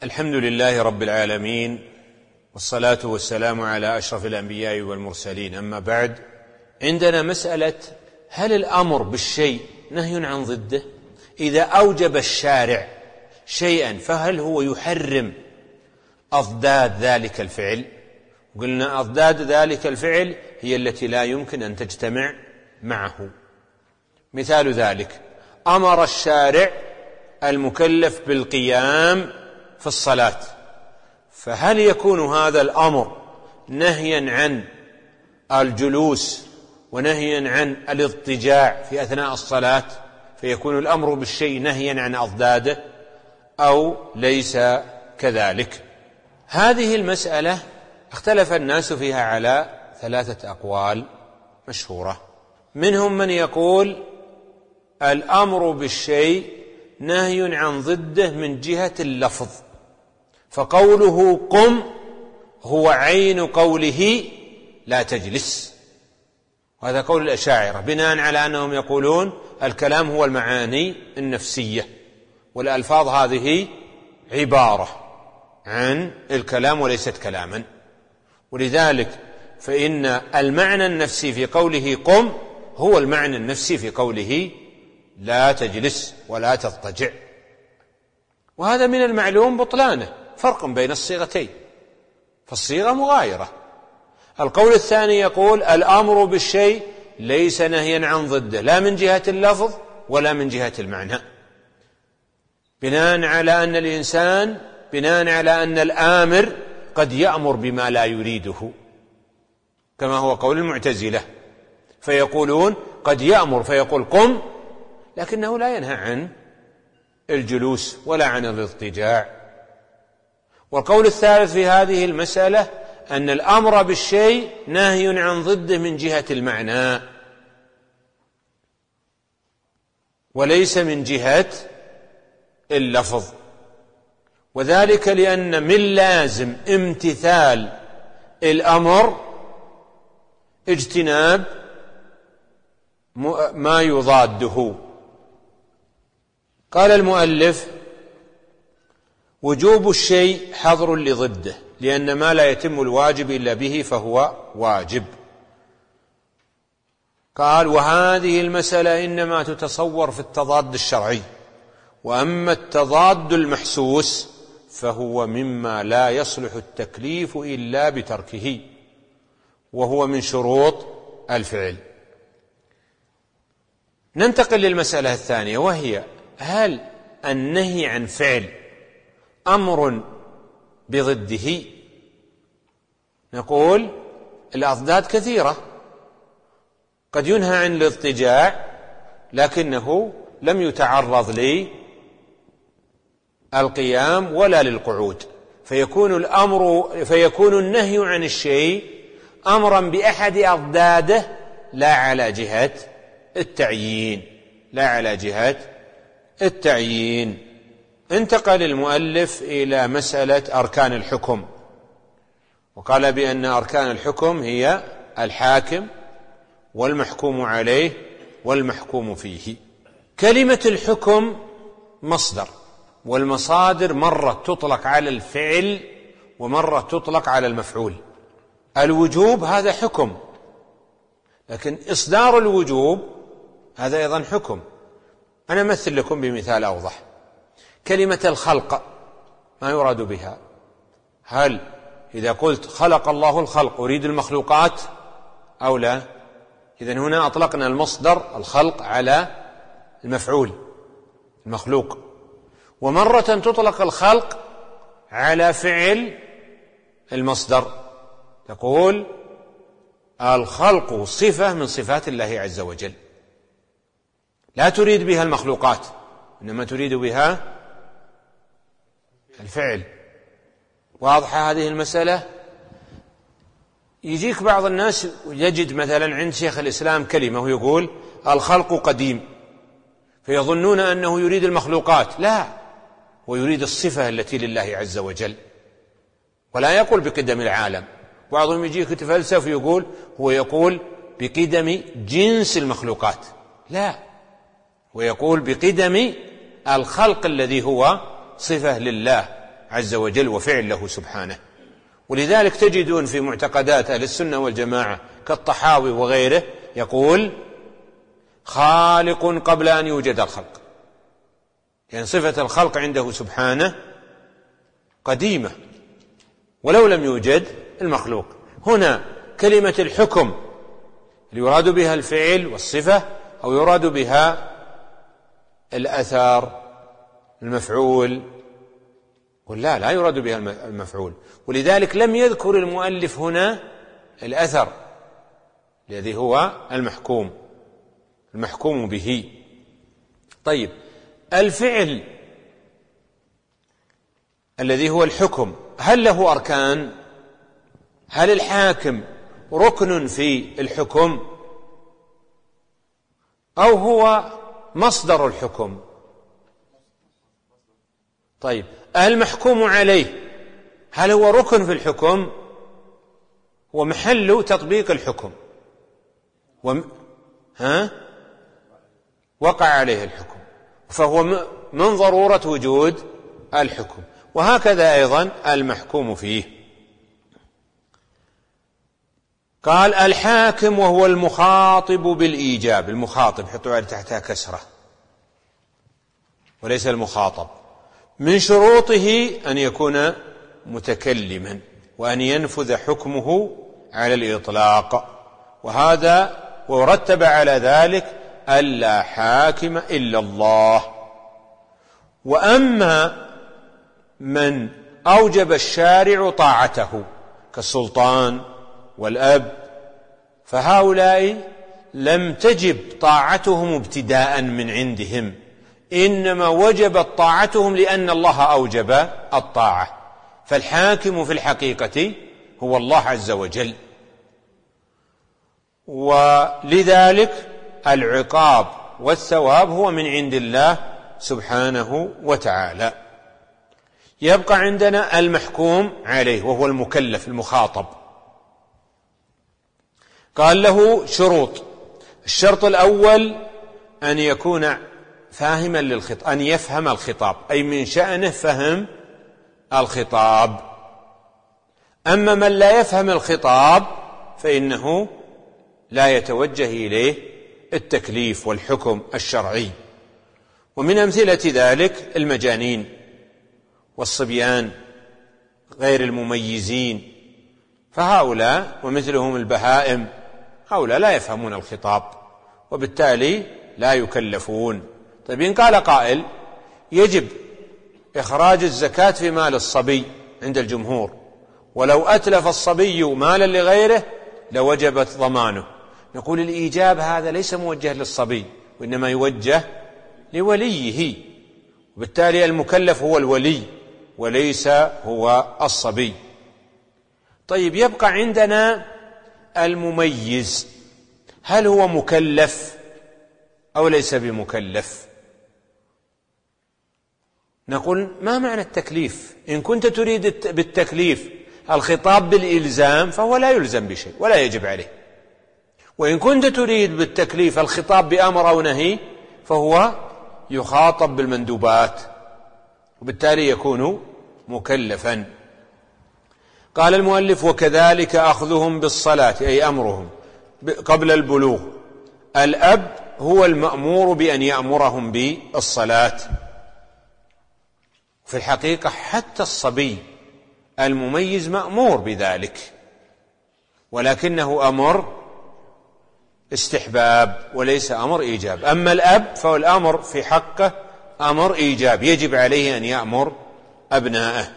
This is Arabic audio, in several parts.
الحمد لله رب العالمين، والصلاة والسلام على أشرف الأنبياء والمرسلين. أما بعد، عندنا مسألة: هل الأمر بالشيء نهي عن ضده؟ إذا أوجب الشارع شيئا فهل هو يحرم أضداد ذلك الفعل؟ قلنا أضداد ذلك الفعل هي التي لا يمكن أن تجتمع معه. مثال ذلك: أمر الشارع المكلف بالقيام في الصلاة، فهل يكون هذا الأمر نهيا عن الجلوس ونهيا عن الاضطجاع في أثناء الصلاة، فيكون الأمر بالشيء نهيا عن أضداده، أو ليس كذلك؟ هذه المسألة اختلف الناس فيها على 3 أقوال مشهورة. منهم من يقول الأمر بالشيء نهي عن ضده من جهة اللفظ، فقوله قم هو عين قوله لا تجلس، وهذا قول الأشاعرة، بناء على أنهم يقولون الكلام هو المعاني النفسية، والألفاظ هذه عبارة عن الكلام وليست كلاما، ولذلك فإن المعنى النفسي في قوله قم هو المعنى النفسي في قوله لا تجلس ولا تضطجع، وهذا من المعلوم بطلانه، فرق بين الصيغتين، فالصيغة مغايرة. القول الثاني يقول الأمر بالشيء ليس نهيا عن ضده، لا من جهة اللفظ ولا من جهة المعنى، بناء على أن الآمر قد يأمر بما لا يريده، كما هو قول المعتزلة، فيقولون قد يأمر فيقول قم، لكنه لا ينهى عن الجلوس ولا عن الاضطجاع. والقول الثالث في هذه المسألة أن الأمر بالشيء نهي عن ضده من جهة المعنى وليس من جهة اللفظ، وذلك لأن من لازم امتثال الأمر اجتناب ما يضاده. قال المؤلف: وجوب الشيء حظر لضده، لأن ما لا يتم الواجب إلا به فهو واجب. قال: وهذه المسألة إنما تتصور في التضاد الشرعي، وأما التضاد المحسوس فهو مما لا يصلح التكليف إلا بتركه، وهو من شروط الفعل. ننتقل للمسألة الثانية، وهي: هل النهي عن فعل أمر بضده؟ نقول الأضداد كثيرة، قد ينهى عن الاضطجاع لكنه لم يتعرض للقيام ولا للقعود، فيكون النهي عن الشيء أمرا بأحد أضداده لا على جهة التعيين. انتقل المؤلف إلى مسألة أركان الحكم، وقال بأن أركان الحكم هي الحاكم والمحكوم عليه والمحكوم فيه. كلمة الحكم مصدر، والمصادر مرة تطلق على الفعل ومرة تطلق على المفعول. الوجوب هذا حكم، لكن إصدار الوجوب هذا أيضا حكم. أنا أمثل لكم بمثال أوضح. كلمة الخلق ما يراد بها؟ هل إذا قلت خلق الله الخلق أريد المخلوقات أو لا؟ إذن هنا أطلقنا المصدر الخلق على المفعول المخلوق، ومرة تطلق الخلق على فعل المصدر، تقول الخلق صفة من صفات الله عز وجل، لا تريد بها المخلوقات، إنما تريد بها الفعل. واضحة هذه المسألة؟ يجيك بعض الناس يجد مثلا عند شيخ الإسلام كلمة ويقول الخلق قديم، فيظنون أنه يريد المخلوقات، لا، ويريد الصفة التي لله عز وجل، ولا يقول بقدم العالم. بعضهم يجيك يتفلسف ويقول هو يقول بقدم جنس المخلوقات، لا، ويقول بقدم الخلق الذي هو صفة لله عز وجل وفعل له سبحانه. ولذلك تجدون في معتقدات أهل السنة والجماعة كالطحاوي وغيره يقول خالق قبل أن يوجد الخلق، يعني صفة الخلق عنده سبحانه قديمة ولو لم يوجد المخلوق. هنا كلمة الحكم يراد بها الفعل والصفة أو يراد بها الأثر المفعول؟ لا يراد بها المفعول، ولذلك لم يذكر المؤلف هنا الأثر الذي هو المحكوم به. طيب، الفعل الذي هو الحكم هل له أركان؟ هل الحاكم ركن في الحكم أو هو مصدر الحكم؟ طيب، المحكوم عليه هل هو ركن في الحكم؟ هو محل تطبيق الحكم وقع عليه الحكم، فهو من ضرورة وجود الحكم. وهكذا أيضا المحكوم فيه. قال الحاكم وهو المخاطب بالإيجاب. المخاطب حطوا على تحتها كسرة وليس المخاطب. من شروطه أن يكون متكلما وأن ينفذ حكمه على الإطلاق، وهذا ورتب على ذلك ألا حاكم إلا الله. وأما من أوجب الشارع طاعته كالسلطان والأب فهؤلاء لم تجب طاعتهم ابتداء من عندهم، إنما وجبت طاعتهم لأن الله أوجب الطاعة. فالحاكم في الحقيقة هو الله عز وجل، ولذلك العقاب والثواب هو من عند الله سبحانه وتعالى. يبقى عندنا المحكوم عليه وهو المكلف المخاطب. قال له شروط. الشرط الأول أن يكون فاهما للخطاب، أن يفهم الخطاب، أي من شأنه فهم الخطاب. أما من لا يفهم الخطاب فإنه لا يتوجه إليه التكليف والحكم الشرعي. ومن أمثلة ذلك المجانين والصبيان غير المميزين، فهؤلاء ومثلهم البهائم، هؤلاء لا يفهمون الخطاب وبالتالي لا يكلفون. طيب، إن قال قائل يجب إخراج الزكاة في مال الصبي عند الجمهور، ولو أتلف الصبي مالا لغيره لوجبت ضمانه، نقول الإيجاب هذا ليس موجه للصبي وإنما يوجه لوليه، وبالتالي المكلف هو الولي وليس هو الصبي. طيب، يبقى عندنا المميز، هل هو مكلف أو ليس بمكلف؟ نقول ما معنى التكليف؟ إن كنت تريد بالتكليف الخطاب بالإلزام فهو لا يلزم بشيء ولا يجب عليه، وإن كنت تريد بالتكليف الخطاب بأمر أو نهي فهو يخاطب بالمندوبات وبالتالي يكون مكلفا. قال المؤلف وكذلك أخذهم بالصلاة، أي أمرهم قبل البلوغ. الأب هو المأمور بأن يأمرهم بالصلاة. في الحقيقة حتى الصبي المميز مأمور بذلك، ولكنه أمر استحباب وليس أمر إيجاب. أما الأب فالأمر في حقه أمر إيجاب، يجب عليه أن يأمر أبناءه.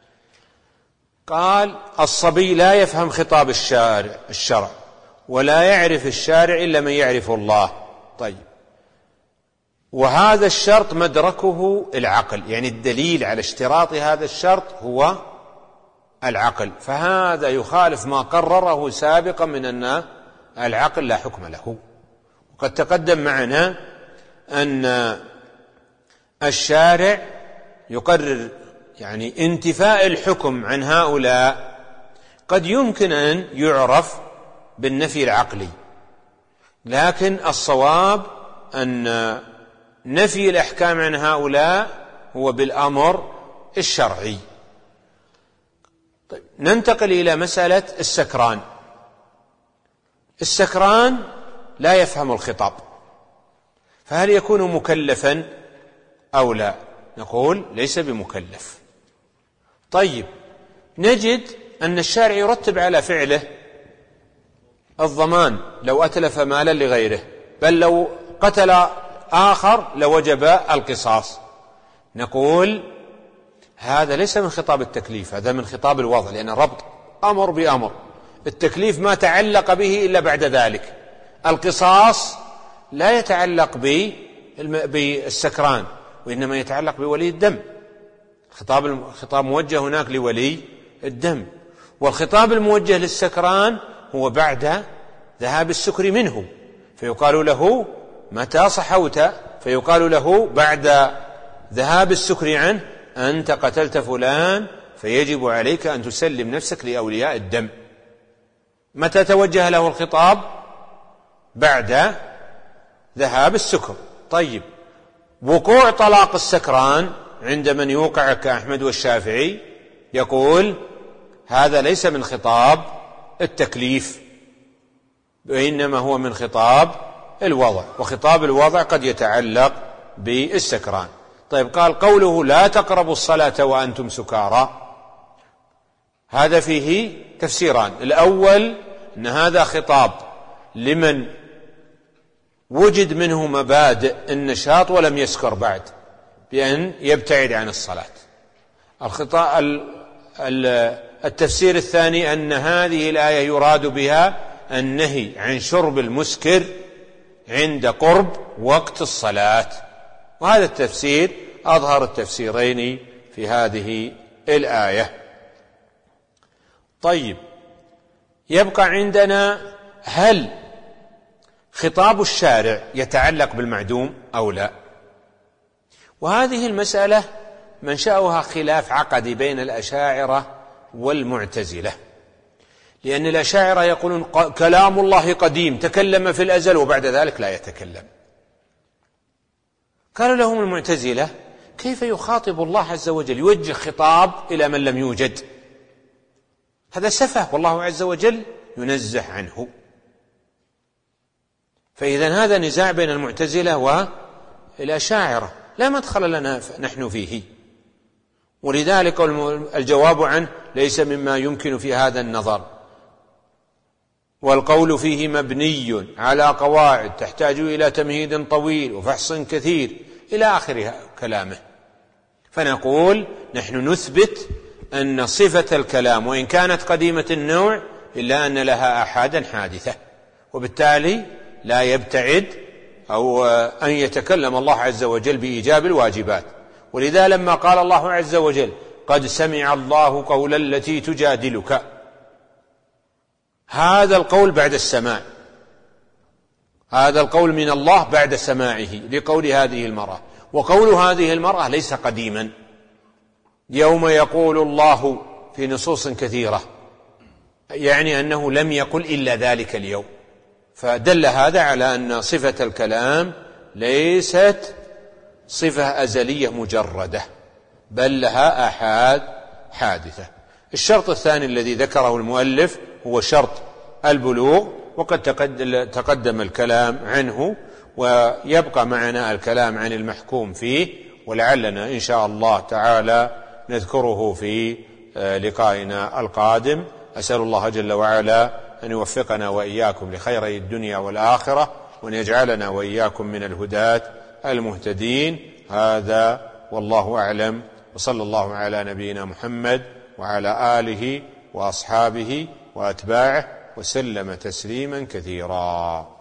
قال الصبي لا يفهم خطاب الشرع ولا يعرف الشارع إلا من يعرف الله. طيب، وهذا الشرط مدركه العقل، يعني الدليل على اشتراط هذا الشرط هو العقل، فهذا يخالف ما قرره سابقا من أن العقل لا حكم له. وقد تقدم معنا أن الشارع يقرر يعني انتفاء الحكم عن هؤلاء قد يمكن أن يعرف بالنفي العقلي، لكن الصواب أن نفي الأحكام عن هؤلاء هو بالأمر الشرعي، طيب ننتقل إلى مسألة السكران. السكران لا يفهم الخطاب، فهل يكون مكلفا أو لا؟ نقول ليس بمكلف. طيب نجد أن الشارع يرتب على فعله الضمان لو أتلف مالا لغيره، بل لو قتل آخر لوجب القصاص. نقول هذا ليس من خطاب التكليف، هذا من خطاب الوضع، لأن ربط أمر بأمر. التكليف ما تعلق به إلا بعد ذلك. القصاص لا يتعلق بالسكران، وإنما يتعلق بولي الدم. الخطاب موجه هناك لولي الدم، والخطاب الموجه للسكران هو بعد ذهاب السكر منه، فيقال له متى صحوت؟ فيقال له بعد ذهاب السكر عنه أنت قتلت فلان، فيجب عليك أن تسلم نفسك لأولياء الدم. متى توجه له الخطاب؟ بعد ذهاب السكر. طيب وقوع طلاق السكران عند من يوقع كأحمد والشافعي يقول هذا ليس من خطاب التكليف، وإنما هو من خطاب الوضع، وخطاب الوضع قد يتعلق بالسكران. طيب قال قوله لا تقربوا الصلاة وأنتم سكارى، هذا فيه تفسيران. الأول أن هذا خطاب لمن وجد منه مبادئ النشاط ولم يسكر بعد بأن يبتعد عن الصلاة. التفسير الثاني أن هذه الآية يراد بها النهي عن شرب المسكر عند قرب وقت الصلاة، وهذا التفسير أظهر التفسيرين في هذه الآية. طيب يبقى عندنا هل خطاب الشارع يتعلق بالمعدوم أو لا؟ وهذه المسألة منشأها خلاف عقدي بين الأشاعرة والمعتزلة، لأن الأشاعرة يقولون كلام الله قديم تكلم في الأزل وبعد ذلك لا يتكلم. قالوا لهم المعتزلة كيف يخاطب الله عز وجل يوجه خطاب إلى من لم يوجد؟ هذا سفه، والله عز وجل ينزه عنه. فإذا هذا نزاع بين المعتزلة والأشاعرة لا مدخل لنا نحن فيه، ولذلك الجواب عنه ليس مما يمكن في هذا النظر، والقول فيه مبني على قواعد تحتاج إلى تمهيد طويل وفحص كثير إلى آخر كلامه. فنقول نحن نثبت أن صفة الكلام وإن كانت قديمة النوع إلا أن لها آحادا حادثة، وبالتالي لا يبتعد أو أن يتكلم الله عز وجل بإيجاب الواجبات. ولذا لما قال الله عز وجل قد سمع الله قول التي تجادلك، هذا القول بعد السماع، هذا القول من الله بعد سماعه لقول هذه المرأة، وقول هذه المرأة ليس قديما، يوم يقول الله في نصوص كثيرة، يعني أنه لم يقل إلا ذلك اليوم. فدل هذا على أن صفة الكلام ليست صفة أزلية مجردة، بل لها آحاد حادثة. الشرط الثاني الذي ذكره المؤلف هو شرط البلوغ، وقد تقدم الكلام عنه، ويبقى معنا الكلام عن المحكوم فيه، ولعلنا إن شاء الله تعالى نذكره في لقائنا القادم. أسأل الله جل وعلا أن يوفقنا وإياكم لخيري الدنيا والآخرة، وأن يجعلنا وإياكم من الهداة المهتدين. هذا والله أعلم، وصلى الله على نبينا محمد وعلى آله وأصحابه وأتباعه وسلم تسليما كثيرا.